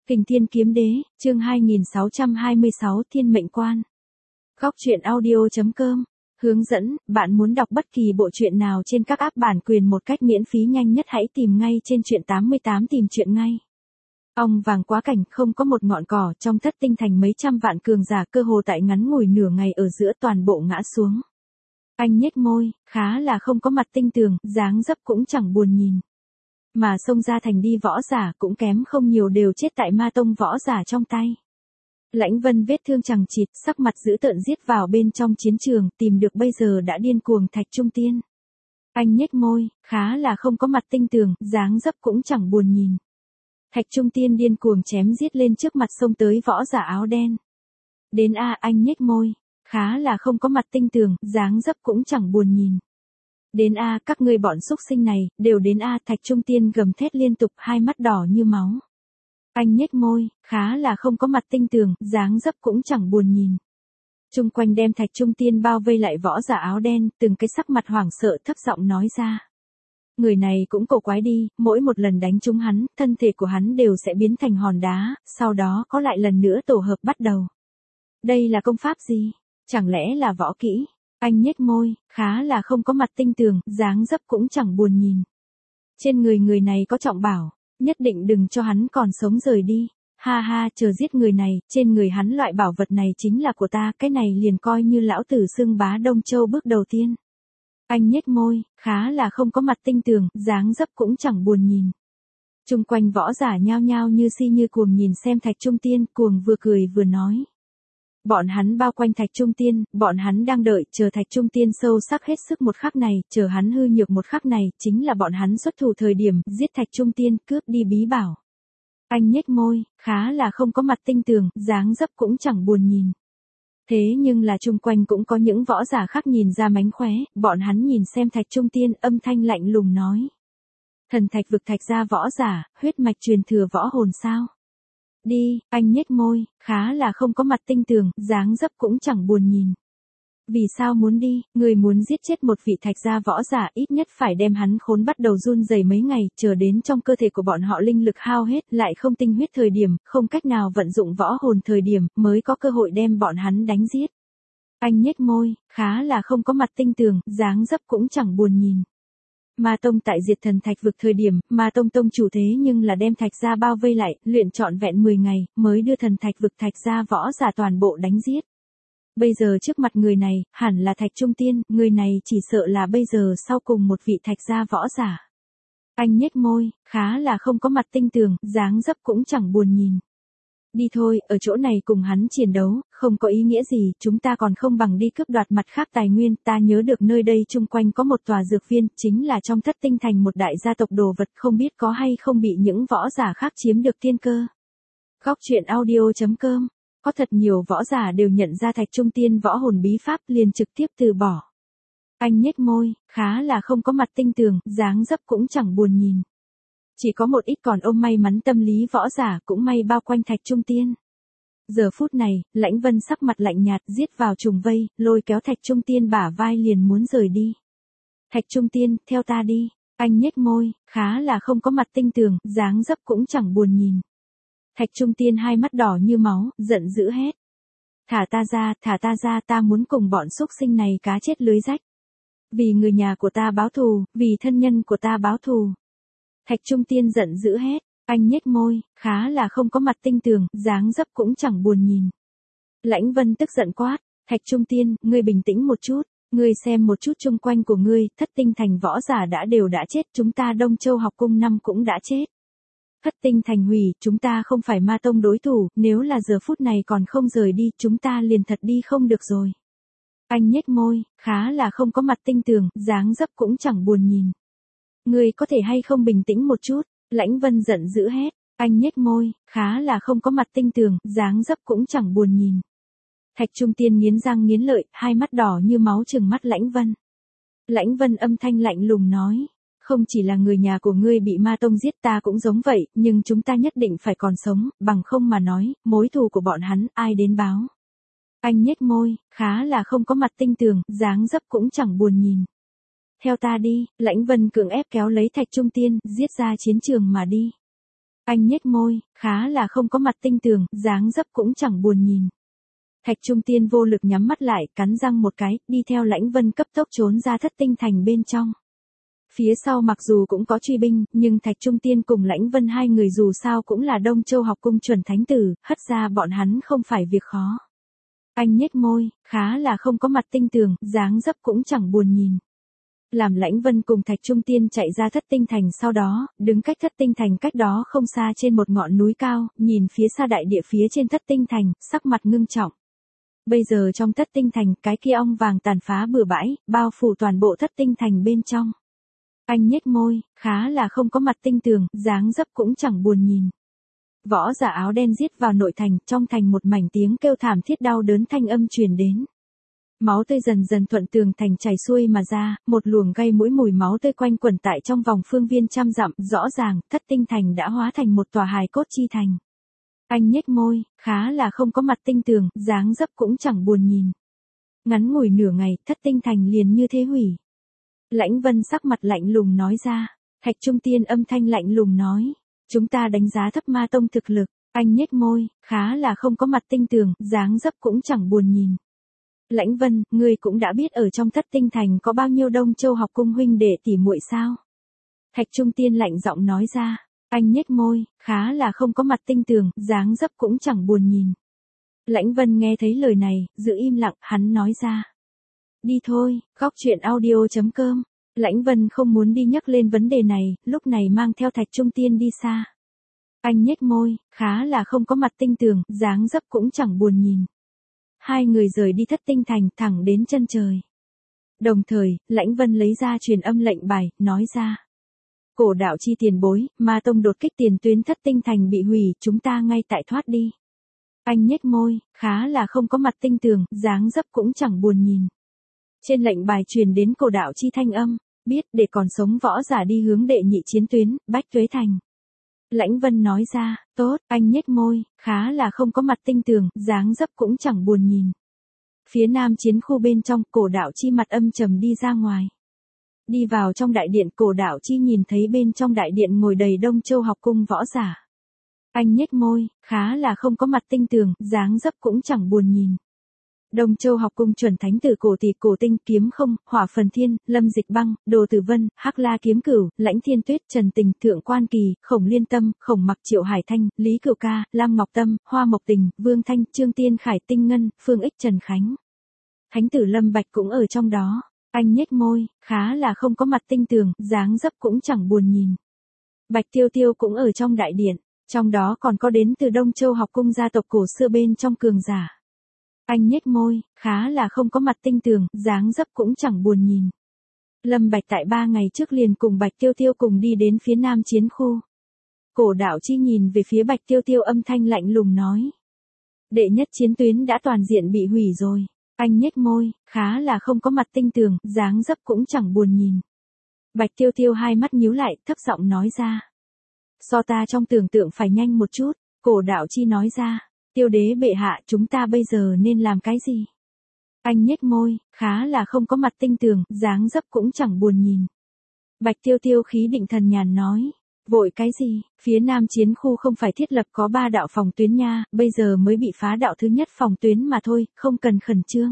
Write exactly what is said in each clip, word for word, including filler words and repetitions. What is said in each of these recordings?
Kình Thiên Kiếm Đế, chương hai nghìn sáu trăm hai mươi sáu Thiên Mệnh Quan. Góc truyện audio.com. Hướng dẫn, bạn muốn đọc bất kỳ bộ truyện nào trên các app bản quyền một cách miễn phí nhanh nhất hãy tìm ngay trên truyện tám mươi tám tìm truyện ngay. Ong vàng quá cảnh không có một ngọn cỏ trong thất tinh thành mấy trăm vạn cường giả cơ hồ tại ngắn ngủi nửa ngày ở giữa toàn bộ ngã xuống. Anh nhếch môi, khá là không có mặt tinh tường, dáng dấp cũng chẳng buồn nhìn. Mà xông ra thành đi võ giả cũng kém không nhiều đều chết tại ma tông võ giả trong tay. Lãnh Vân vết thương chằng chịt, sắc mặt dữ tợn giết vào bên trong chiến trường, tìm được bây giờ đã điên cuồng Thạch Trung Tiên. Anh nhếch môi, khá là không có mặt tinh tường, dáng dấp cũng chẳng buồn nhìn. Thạch Trung Tiên điên cuồng chém giết lên trước mặt xông tới võ giả áo đen. Đến a anh nhếch môi, khá là không có mặt tinh tường, dáng dấp cũng chẳng buồn nhìn. Đến a các ngươi bọn xúc sinh này, đều đến a Thạch Trung Tiên gầm thét liên tục, hai mắt đỏ như máu. Anh nhếch môi, khá là không có mặt tinh tường, dáng dấp cũng chẳng buồn nhìn. Trung quanh đem Thạch Trung Tiên bao vây lại võ giả áo đen, từng cái sắc mặt hoảng sợ thấp giọng nói ra. Người này cũng cổ quái đi, mỗi một lần đánh trúng hắn, thân thể của hắn đều sẽ biến thành hòn đá, sau đó có lại lần nữa tổ hợp bắt đầu. Đây là công pháp gì? Chẳng lẽ là võ kỹ? Anh nhếch môi, khá là không có mặt tinh tường, dáng dấp cũng chẳng buồn nhìn. Trên người người này có trọng bảo, nhất định đừng cho hắn còn sống rời đi. Ha ha, chờ giết người này, trên người hắn loại bảo vật này chính là của ta, cái này liền coi như lão tử xưng bá Đông Châu bước đầu tiên. Anh nhếch môi, khá là không có mặt tinh tường, dáng dấp cũng chẳng buồn nhìn. Trung quanh võ giả nhao nhao như si như cuồng nhìn xem Thạch Trung Tiên, cuồng vừa cười vừa nói. Bọn hắn bao quanh Thạch Trung Tiên, bọn hắn đang đợi, chờ Thạch Trung Tiên sâu sắc hết sức một khắc này, chờ hắn hư nhược một khắc này, chính là bọn hắn xuất thủ thời điểm, giết Thạch Trung Tiên, cướp đi bí bảo. Anh nhếch môi, khá là không có mặt tinh tường, dáng dấp cũng chẳng buồn nhìn. Thế nhưng là chung quanh cũng có những võ giả khác nhìn ra mánh khóe, bọn hắn nhìn xem Thạch Trung Tiên, âm thanh lạnh lùng nói. Thần thạch vực Thạch gia võ giả, huyết mạch truyền thừa võ hồn sao? Đi, anh nhếch môi, khá là không có mặt tinh tường, dáng dấp cũng chẳng buồn nhìn. Vì sao muốn đi, người muốn giết chết một vị Thạch gia võ giả ít nhất phải đem hắn khốn bắt đầu run rẩy mấy ngày, chờ đến trong cơ thể của bọn họ linh lực hao hết, lại không tinh huyết thời điểm, không cách nào vận dụng võ hồn thời điểm, mới có cơ hội đem bọn hắn đánh giết. Anh nhếch môi, khá là không có mặt tinh tường, dáng dấp cũng chẳng buồn nhìn. Ma Tông tại diệt thần thạch vực thời điểm, Ma Tông tông chủ thế nhưng là đem Thạch gia bao vây lại, luyện trọn vẹn mười ngày, mới đưa thần thạch vực Thạch gia võ giả toàn bộ đánh giết. Bây giờ trước mặt người này, hẳn là Thạch Trung Tiên, người này chỉ sợ là bây giờ sau cùng một vị Thạch gia võ giả. Anh nhếch môi, khá là không có mặt tinh tường, dáng dấp cũng chẳng buồn nhìn. Đi thôi, ở chỗ này cùng hắn chiến đấu, không có ý nghĩa gì, chúng ta còn không bằng đi cướp đoạt mặt khác tài nguyên, ta nhớ được nơi đây chung quanh có một tòa dược viên, chính là trong thất tinh thành một đại gia tộc đồ vật, không biết có hay không bị những võ giả khác chiếm được tiên cơ. Góc truyện audio.com. Có thật nhiều võ giả đều nhận ra Thạch Trung Tiên võ hồn bí pháp liền trực tiếp từ bỏ. Anh nhếch môi, khá là không có mặt tinh tường, dáng dấp cũng chẳng buồn nhìn. Chỉ có một ít còn ôm may mắn tâm lý võ giả cũng may bao quanh Thạch Trung Tiên. Giờ phút này, Lãnh Vân sắc mặt lạnh nhạt giết vào trùng vây, lôi kéo Thạch Trung Tiên bả vai liền muốn rời đi. Thạch Trung Tiên, theo ta đi. Anh nhếch môi, khá là không có mặt tinh tường, dáng dấp cũng chẳng buồn nhìn. Thạch Trung Tiên hai mắt đỏ như máu, giận dữ hét. Thả ta ra, thả ta ra, ta muốn cùng bọn xúc sinh này cá chết lưới rách. Vì người nhà của ta báo thù, vì thân nhân của ta báo thù. Thạch Trung Tiên giận dữ hét, anh nhếch môi, khá là không có mặt tinh tường, dáng dấp cũng chẳng buồn nhìn. Lãnh Vân tức giận quát, Thạch Trung Tiên, ngươi bình tĩnh một chút, ngươi xem một chút chung quanh của ngươi, thất tinh thành võ giả đã đều đã chết, chúng ta Đông Châu học cung năm cũng đã chết. Thất tinh thành hủy, chúng ta không phải Ma Tông đối thủ, nếu là giờ phút này còn không rời đi, chúng ta liền thật đi không được rồi. Anh nhếch môi, khá là không có mặt tinh tường, dáng dấp cũng chẳng buồn nhìn. Ngươi có thể hay không bình tĩnh một chút, Lãnh Vân giận dữ hét, anh nhếch môi, khá là không có mặt tinh tường, dáng dấp cũng chẳng buồn nhìn. Thạch Trung Tiên nghiến răng nghiến lợi, hai mắt đỏ như máu trừng mắt Lãnh Vân. Lãnh Vân âm thanh lạnh lùng nói. Không chỉ là người nhà của ngươi bị Ma Tông giết ta cũng giống vậy, nhưng chúng ta nhất định phải còn sống, bằng không mà nói, mối thù của bọn hắn, ai đến báo. Anh nhếch môi, khá là không có mặt tinh tường, dáng dấp cũng chẳng buồn nhìn. Theo ta đi, Lãnh Vân cưỡng ép kéo lấy Thạch Trung Tiên, giết ra chiến trường mà đi. Anh nhếch môi, khá là không có mặt tinh tường, dáng dấp cũng chẳng buồn nhìn. Thạch Trung Tiên vô lực nhắm mắt lại, cắn răng một cái, đi theo Lãnh Vân cấp tốc trốn ra thất tinh thành bên trong. Phía sau mặc dù cũng có truy binh, nhưng Thạch Trung Tiên cùng Lãnh Vân hai người dù sao cũng là Đông Châu học cung chuẩn thánh tử, hất ra bọn hắn không phải việc khó. Anh nhếch môi, khá là không có mặt tinh tường, dáng dấp cũng chẳng buồn nhìn. Làm Lãnh Vân cùng Thạch Trung Tiên chạy ra thất tinh thành sau đó, đứng cách thất tinh thành cách đó không xa trên một ngọn núi cao, nhìn phía xa đại địa phía trên thất tinh thành, sắc mặt ngưng trọng. Bây giờ trong thất tinh thành, cái kia ong vàng tàn phá bừa bãi, bao phủ toàn bộ thất tinh thành bên trong. Anh nhếch môi, khá là không có mặt tinh tường, dáng dấp cũng chẳng buồn nhìn. Võ giả áo đen giết vào nội thành, trong thành một mảnh tiếng kêu thảm thiết đau đớn thanh âm truyền đến. Máu tươi dần dần thuận tường thành chảy xuôi mà ra, một luồng gây mũi mùi máu tươi quanh quẩn tại trong vòng phương viên trăm dặm, rõ ràng, thất tinh thành đã hóa thành một tòa hài cốt chi thành. Anh nhếch môi, khá là không có mặt tinh tường, dáng dấp cũng chẳng buồn nhìn. Ngắn ngủi nửa ngày, thất tinh thành liền như thế hủy. Lãnh Vân sắc mặt lạnh lùng nói ra. Thạch Trung Tiên âm thanh lạnh lùng nói. Chúng ta đánh giá thấp ma tông thực lực. Anh nhếch môi, khá là không có mặt tinh tường, dáng dấp cũng chẳng buồn nhìn. Lãnh Vân, ngươi cũng đã biết ở trong thất tinh thành có bao nhiêu Đông Châu học cung huynh đệ tỉ muội sao? Thạch Trung Tiên lạnh giọng nói ra. Anh nhếch môi, khá là không có mặt tinh tường, dáng dấp cũng chẳng buồn nhìn. Lãnh Vân nghe thấy lời này, giữ im lặng, hắn nói ra. Đi thôi, góc chuyện audio chấm com. Lãnh Vân không muốn đi nhắc lên vấn đề này, lúc này mang theo Thạch Trung Tiên đi xa. Anh nhếch môi, khá là không có mặt tinh tường, dáng dấp cũng chẳng buồn nhìn. Hai người rời đi thất tinh thành thẳng đến chân trời. Đồng thời, Lãnh Vân lấy ra truyền âm lệnh bài, nói ra. Cổ đạo chi tiền bối, ma tông đột kích tiền tuyến thất tinh thành bị hủy, chúng ta ngay tại thoát đi. Anh nhếch môi, khá là không có mặt tinh tường, dáng dấp cũng chẳng buồn nhìn. Trên lệnh bài truyền đến cổ đạo chi thanh âm, biết để còn sống võ giả đi hướng đệ nhị chiến tuyến, Bách Tuế Thành. Lãnh Vân nói ra, tốt, anh nhếch môi, khá là không có mặt tinh tường, dáng dấp cũng chẳng buồn nhìn. Phía nam chiến khu bên trong, cổ đạo chi mặt âm trầm đi ra ngoài. Đi vào trong đại điện, cổ đạo chi nhìn thấy bên trong đại điện ngồi đầy Đông Châu học cung võ giả. Anh nhếch môi, khá là không có mặt tinh tường, dáng dấp cũng chẳng buồn nhìn. Đông Châu học cung chuẩn thánh tử Cổ Tỷ, Cổ Tinh, Kiếm Không, Hỏa Phần Thiên, Lâm Dịch Băng, Đồ Tử Vân, Hắc La Kiếm Cửu, Lãnh Thiên Tuyết, Trần Tình, Thượng Quan Kỳ, Khổng Liên Tâm, Khổng Mặc, Triệu Hải Thanh, Lý Cửu Ca, Lam Ngọc Tâm, Hoa Mộc Tình, Vương Thanh, Trương Tiên Khải, Tinh Ngân, Phương Ích, Trần Khánh. Thánh tử Lâm Bạch cũng ở trong đó. Anh nhếch môi, khá là không có mặt tinh tường, dáng dấp cũng chẳng buồn nhìn. Bạch Tiêu Tiêu cũng ở trong đại điện, trong đó còn có đến từ Đông Châu học cung gia tộc cổ xưa bên trong cường giả. Anh nhếch môi, khá là không có mặt tinh tường, dáng dấp cũng chẳng buồn nhìn. Lâm Bạch tại ba ngày trước liền cùng Bạch Tiêu Tiêu cùng đi đến phía nam chiến khu. Cổ đạo chi nhìn về phía Bạch Tiêu Tiêu âm thanh lạnh lùng nói. Đệ nhất chiến tuyến đã toàn diện bị hủy rồi. Anh nhếch môi, khá là không có mặt tinh tường, dáng dấp cũng chẳng buồn nhìn. Bạch Tiêu Tiêu hai mắt nhíu lại, thấp giọng nói ra. So ta trong tưởng tượng phải nhanh một chút, cổ đạo chi nói ra. Tiêu đế bệ hạ, chúng ta bây giờ nên làm cái gì? Anh nhếch môi, khá là không có mặt tinh tường, dáng dấp cũng chẳng buồn nhìn. Bạch Tiêu Tiêu khí định thần nhàn nói. Vội cái gì, phía nam chiến khu không phải thiết lập có ba đạo phòng tuyến nha, bây giờ mới bị phá đạo thứ nhất phòng tuyến mà thôi, không cần khẩn trương.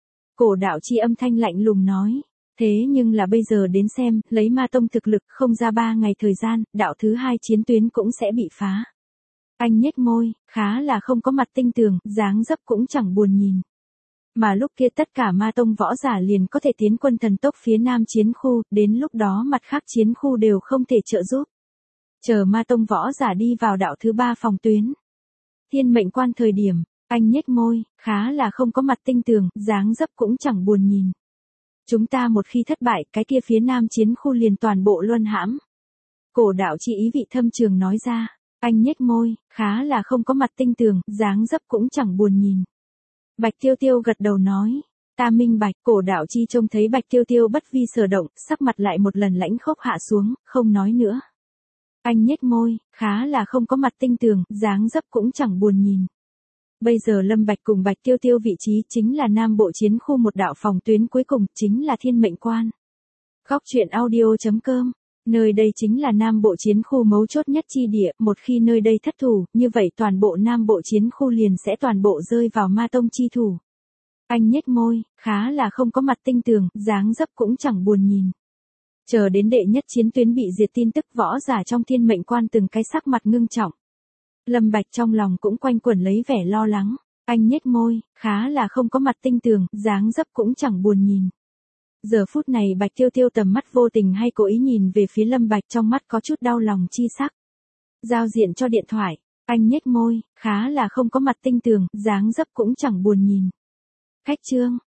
Cổ đạo chi âm thanh lạnh lùng nói. Thế nhưng là bây giờ đến xem, lấy ma tông thực lực không ra ba ngày thời gian, đạo thứ hai chiến tuyến cũng sẽ bị phá. Anh nhếch môi, khá là không có mặt tinh tường, dáng dấp cũng chẳng buồn nhìn. Mà lúc kia tất cả ma tông võ giả liền có thể tiến quân thần tốc phía nam chiến khu, đến lúc đó mặt khác chiến khu đều không thể trợ giúp. Chờ ma tông võ giả đi vào đạo thứ ba phòng tuyến. Thiên mệnh quan thời điểm, anh nhếch môi, khá là không có mặt tinh tường, dáng dấp cũng chẳng buồn nhìn. Chúng ta một khi thất bại, cái kia phía nam chiến khu liền toàn bộ luân hãm. Cổ đạo chi ý vị thâm trường nói ra. Anh nhếch môi, khá là không có mặt tinh tường, dáng dấp cũng chẳng buồn nhìn. Bạch Tiêu Tiêu gật đầu nói. Ta minh bạch, cổ đạo chi trông thấy Bạch Tiêu Tiêu bất vi sở động, sắc mặt lại một lần lãnh khốc hạ xuống, không nói nữa. Anh nhếch môi, khá là không có mặt tinh tường, dáng dấp cũng chẳng buồn nhìn. Bây giờ Lâm Bạch cùng Bạch Tiêu Tiêu vị trí chính là nam bộ chiến khu một đạo phòng tuyến cuối cùng, chính là thiên mệnh quan. Góc chuyện audio chấm com Nơi đây chính là Nam Bộ chiến khu mấu chốt nhất chi địa, một khi nơi đây thất thủ, như vậy toàn bộ Nam Bộ chiến khu liền sẽ toàn bộ rơi vào Ma Tông chi thủ. Anh nhếch môi, khá là không có mặt tinh tường, dáng dấp cũng chẳng buồn nhìn. Chờ đến đệ nhất chiến tuyến bị diệt tin tức võ giả trong Thiên Mệnh Quan từng cái sắc mặt ngưng trọng. Lâm Bạch trong lòng cũng quanh quẩn lấy vẻ lo lắng, anh nhếch môi, khá là không có mặt tinh tường, dáng dấp cũng chẳng buồn nhìn. Giờ phút này Bạch Tiêu Tiêu tầm mắt vô tình hay cố ý nhìn về phía Lâm Bạch, trong mắt có chút đau lòng chi sắc. Giao diện cho điện thoại, anh nhếch môi, khá là không có mặt tinh tường, dáng dấp cũng chẳng buồn nhìn. Khách trương,